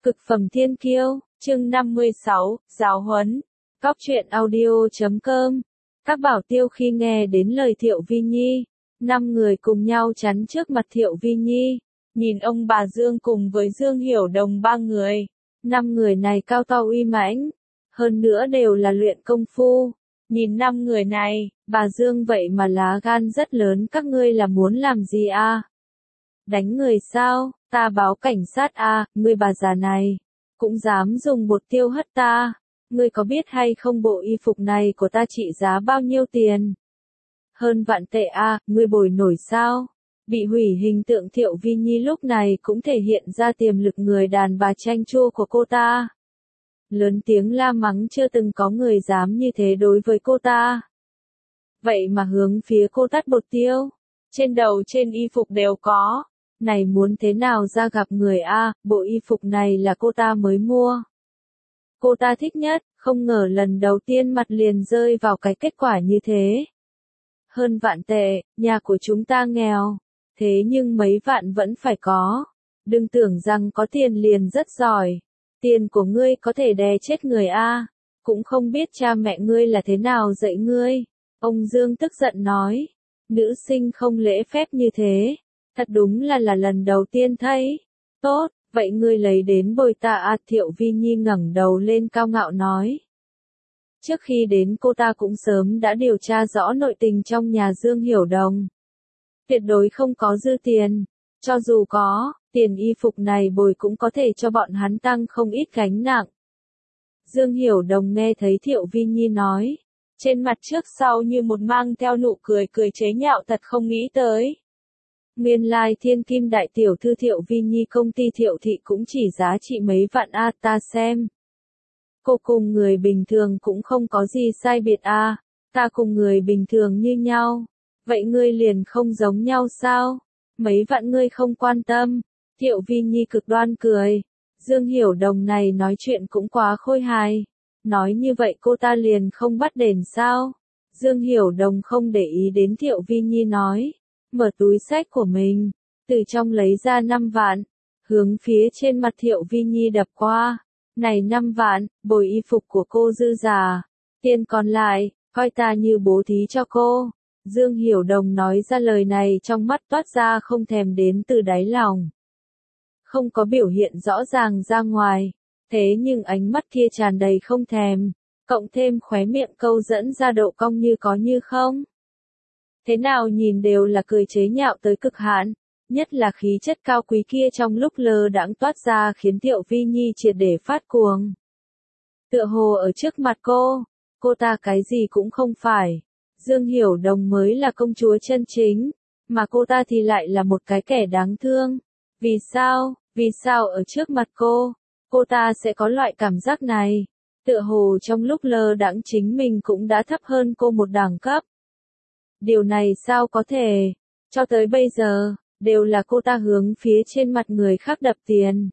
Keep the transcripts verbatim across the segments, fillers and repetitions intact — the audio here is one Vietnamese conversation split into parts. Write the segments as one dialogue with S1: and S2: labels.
S1: Cực phẩm thiên kiêu, chương năm mươi sáu, giáo huấn. Cóc truyện audio chấm com. Các bảo tiêu khi nghe đến lời Thiệu Vi Nhi, năm người cùng nhau chắn trước mặt Thiệu Vi Nhi, nhìn ông bà Dương cùng với Dương Hiểu Đồng ba người. Năm người này cao to uy mãnh, hơn nữa đều là luyện công phu. Nhìn năm người này, bà Dương vậy mà lá gan rất lớn, các ngươi là muốn làm gì a? À? Đánh người sao? Ta báo cảnh sát a, à, ngươi bà già này, cũng dám dùng bột tiêu hất ta. Ngươi có biết hay không bộ y phục này của ta trị giá bao nhiêu tiền? Hơn vạn tệ a, à, ngươi bồi nổi sao? Bị hủy hình tượng Thiệu Vi Nhi lúc này cũng thể hiện ra tiềm lực người đàn bà chanh chua của cô ta. Lớn tiếng la mắng chưa từng có người dám như thế đối với cô ta. Vậy mà hướng phía cô tát bột tiêu, trên đầu trên y phục đều có. Này muốn thế nào ra gặp người a, à, bộ y phục này là cô ta mới mua. Cô ta thích nhất, không ngờ lần đầu tiên mặt liền rơi vào cái kết quả như thế. Hơn vạn tệ, nhà của chúng ta nghèo, thế nhưng mấy vạn vẫn phải có. Đừng tưởng rằng có tiền liền rất giỏi. Tiền của ngươi có thể đè chết người a, à. Cũng không biết cha mẹ ngươi là thế nào dạy ngươi. Ông Dương tức giận nói, nữ sinh không lễ phép như thế. Thật đúng là là lần đầu tiên thấy. Tốt, vậy ngươi lấy đến bồi ta à, Thiệu Vi Nhi ngẩng đầu lên cao ngạo nói. Trước khi đến cô ta cũng sớm đã điều tra rõ nội tình trong nhà Dương Hiểu Đồng. Tuyệt đối không có dư tiền. Cho dù có, tiền y phục này bồi cũng có thể cho bọn hắn tăng không ít gánh nặng. Dương Hiểu Đồng nghe thấy Thiệu Vi Nhi nói. Trên mặt trước sau như một mang theo nụ cười cười chế nhạo, thật không nghĩ tới. Nguyên lai thiên kim đại tiểu thư Thiệu Vi Nhi công ty Thiệu Thị cũng chỉ giá trị mấy vạn a, ta xem. Cô cùng người bình thường cũng không có gì sai biệt a, ta cùng người bình thường như nhau. Vậy ngươi liền không giống nhau sao? Mấy vạn ngươi không quan tâm. Thiệu Vi Nhi cực đoan cười. Dương Hiểu Đồng này nói chuyện cũng quá khôi hài. Nói như vậy cô ta liền không bắt đền sao? Dương Hiểu Đồng không để ý đến Thiệu Vi Nhi nói. Mở túi xách của mình, từ trong lấy ra năm vạn, hướng phía trên mặt Thiệu Vi Nhi đập qua. Này năm vạn, bồi y phục của cô dư giả. Tiền còn lại, coi ta như bố thí cho cô. Dương Hiểu Đồng nói ra lời này trong mắt toát ra không thèm đến từ đáy lòng. Không có biểu hiện rõ ràng ra ngoài, thế nhưng ánh mắt kia tràn đầy không thèm, cộng thêm khóe miệng câu dẫn ra độ cong như có như không. Thế nào nhìn đều là cười chế nhạo tới cực hạn, nhất là khí chất cao quý kia trong lúc lơ đãng toát ra khiến Thiệu Vi Nhi triệt để phát cuồng. Tựa hồ ở trước mặt cô, cô ta cái gì cũng không phải. Dương Hiểu Đồng mới là công chúa chân chính, mà cô ta thì lại là một cái kẻ đáng thương. Vì sao, vì sao ở trước mặt cô, cô ta sẽ có loại cảm giác này? Tựa hồ trong lúc lơ đãng chính mình cũng đã thấp hơn cô một đẳng cấp. Điều này sao có thể? Cho tới bây giờ, đều là cô ta hướng phía trên mặt người khác đập tiền.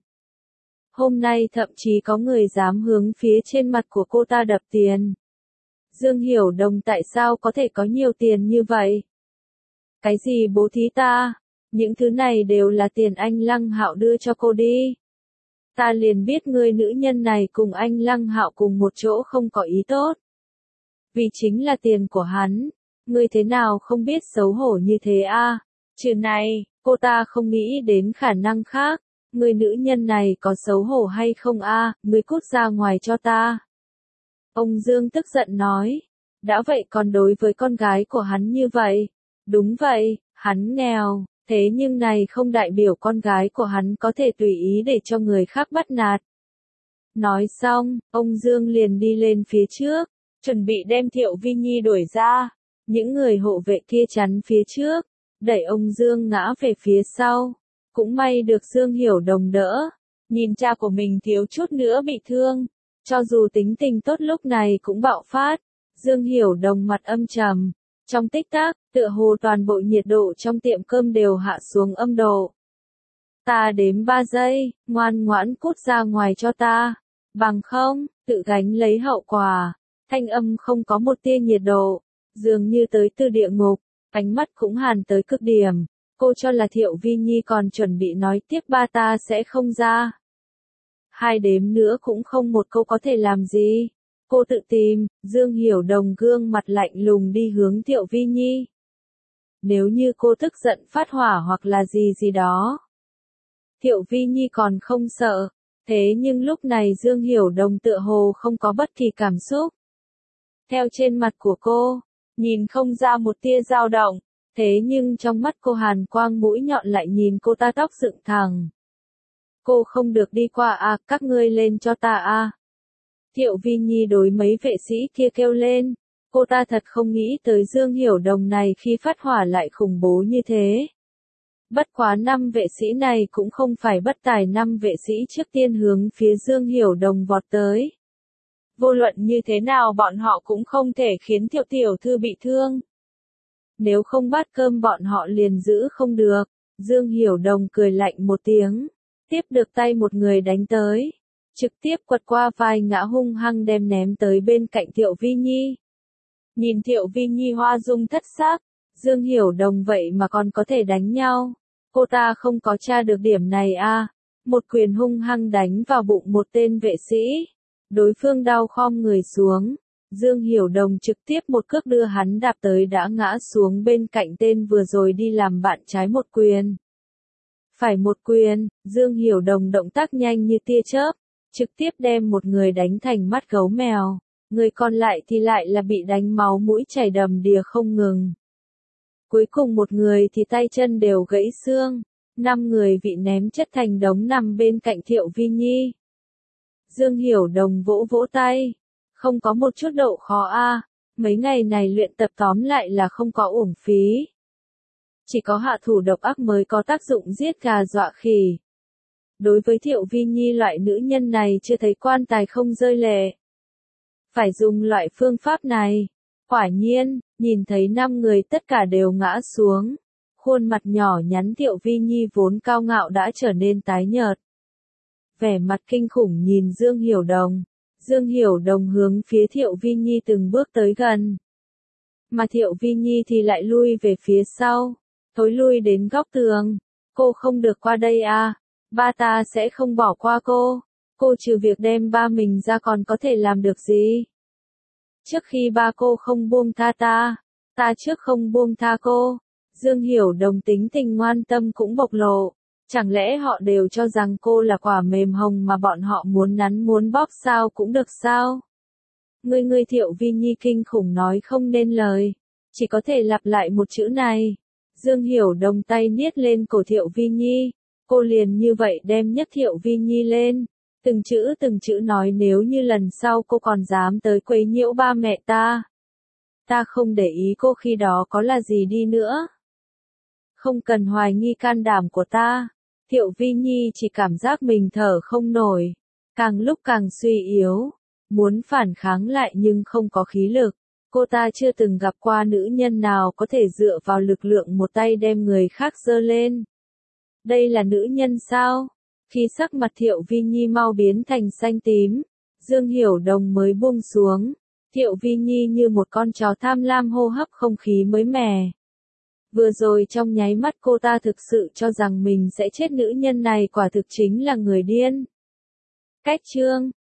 S1: Hôm nay thậm chí có người dám hướng phía trên mặt của cô ta đập tiền. Dương Hiểu Đồng tại sao có thể có nhiều tiền như vậy? Cái gì bố thí ta? Những thứ này đều là tiền anh Lăng Hạo đưa cho cô đi. Ta liền biết người nữ nhân này cùng anh Lăng Hạo cùng một chỗ không có ý tốt. Vì chính là tiền của hắn. Ngươi thế nào không biết xấu hổ như thế a? À? Trừ này, cô ta không nghĩ đến khả năng khác. Người nữ nhân này có xấu hổ hay không a? À? Ngươi cút ra ngoài cho ta. Ông Dương tức giận nói. Đã vậy còn đối với con gái của hắn như vậy. Đúng vậy, hắn nghèo, thế nhưng này không đại biểu con gái của hắn có thể tùy ý để cho người khác bắt nạt. Nói xong, ông Dương liền đi lên phía trước, chuẩn bị đem Thiệu Vi Nhi đuổi ra. Những người hộ vệ kia chắn phía trước, đẩy ông Dương ngã về phía sau. Cũng may được Dương Hiểu Đồng đỡ. Nhìn cha của mình thiếu chút nữa bị thương. Cho dù tính tình tốt lúc này cũng bạo phát. Dương Hiểu Đồng mặt âm trầm. Trong tích tắc, tựa hồ toàn bộ nhiệt độ trong tiệm cơm đều hạ xuống âm độ. Ta đếm ba giây, ngoan ngoãn cút ra ngoài cho ta. Bằng không, tự gánh lấy hậu quả. Thanh âm không có một tia nhiệt độ. Dường như tới từ địa ngục, ánh mắt cũng hàn tới cực điểm. Cô cho là Thiệu Vi Nhi còn chuẩn bị nói tiếp ba ta sẽ không ra. hai đếm nữa cũng không một câu có thể làm gì. Cô tự tìm, Dương Hiểu Đồng gương mặt lạnh lùng đi hướng Thiệu Vi Nhi. Nếu như cô tức giận phát hỏa hoặc là gì gì đó. Thiệu Vi Nhi còn không sợ, thế nhưng lúc này Dương Hiểu Đồng tựa hồ không có bất kỳ cảm xúc. Theo trên mặt của cô, nhìn không ra một tia dao động, thế nhưng trong mắt cô hàn quang mũi nhọn lại nhìn cô ta tóc dựng thẳng. Cô không được đi qua à, các ngươi lên cho ta à. Thiệu Vi Nhi đối mấy vệ sĩ kia kêu lên, cô ta thật không nghĩ tới Dương Hiểu Đồng này khi phát hỏa lại khủng bố như thế. Bất quá năm vệ sĩ này cũng không phải bất tài, năm vệ sĩ trước tiên hướng phía Dương Hiểu Đồng vọt tới. Vô luận như thế nào bọn họ cũng không thể khiến Thiệu tiểu thư bị thương. Nếu không bát cơm bọn họ liền giữ không được. Dương Hiểu Đồng cười lạnh một tiếng, tiếp được tay một người đánh tới, trực tiếp quật qua vai ngã hung hăng đem ném tới bên cạnh Thiệu Vi Nhi. Nhìn Thiệu Vi Nhi hoa dung thất sắc, Dương Hiểu Đồng vậy mà còn có thể đánh nhau. Cô ta không có tra được điểm này à, một quyền hung hăng đánh vào bụng một tên vệ sĩ. Đối phương đau khom người xuống, Dương Hiểu Đồng trực tiếp một cước đưa hắn đạp tới đã ngã xuống bên cạnh tên vừa rồi đi làm bạn trái một quyền. Phải một quyền, Dương Hiểu Đồng động tác nhanh như tia chớp, trực tiếp đem một người đánh thành mắt gấu mèo, người còn lại thì lại là bị đánh máu mũi chảy đầm đìa không ngừng. Cuối cùng một người thì tay chân đều gãy xương, năm người bị ném chất thành đống nằm bên cạnh Thiệu Vi Nhi. Dương Hiểu Đồng vỗ vỗ tay, không có một chút độ khó a, mấy ngày này luyện tập tóm lại là không có uổng phí. Chỉ có hạ thủ độc ác mới có tác dụng giết gà dọa khỉ. Đối với Thiệu Vi Nhi loại nữ nhân này chưa thấy quan tài không rơi lệ. Phải dùng loại phương pháp này. Quả nhiên, nhìn thấy năm người tất cả đều ngã xuống. Khuôn mặt nhỏ nhắn Thiệu Vi Nhi vốn cao ngạo đã trở nên tái nhợt. Vẻ mặt kinh khủng nhìn Dương Hiểu Đồng. Dương Hiểu Đồng hướng phía Thiệu Vi Nhi từng bước tới gần. Mà Thiệu Vi Nhi thì lại lui về phía sau. Thối lui đến góc tường. Cô không được qua đây à. Ba ta sẽ không bỏ qua cô. Cô trừ việc đem ba mình ra còn có thể làm được gì? Trước khi ba cô không buông tha ta, ta trước không buông tha cô. Dương Hiểu Đồng tính tình ngoan tâm cũng bộc lộ. Chẳng lẽ họ đều cho rằng cô là quả mềm hồng mà bọn họ muốn nắn muốn bóp sao cũng được sao? Ngươi ngươi Thiệu Vi Nhi kinh khủng nói không nên lời. Chỉ có thể lặp lại một chữ này. Dương Hiểu Đồng tay niết lên cổ Thiệu Vi Nhi. Cô liền như vậy đem nhấc Thiệu Vi Nhi lên. Từng chữ từng chữ nói nếu như lần sau cô còn dám tới quấy nhiễu ba mẹ ta. Ta không để ý cô khi đó có là gì đi nữa. Không cần hoài nghi can đảm của ta. Thiệu Vi Nhi chỉ cảm giác mình thở không nổi. Càng lúc càng suy yếu. Muốn phản kháng lại nhưng không có khí lực. Cô ta chưa từng gặp qua nữ nhân nào có thể dựa vào lực lượng một tay đem người khác giơ lên. Đây là nữ nhân sao? Khi sắc mặt Thiệu Vi Nhi mau biến thành xanh tím, Dương Hiểu Đồng mới buông xuống. Thiệu Vi Nhi như một con chó tham lam hô hấp không khí mới mẻ. Vừa rồi trong nháy mắt cô ta thực sự cho rằng mình sẽ chết, nữ nhân này quả thực chính là người điên. Cách chương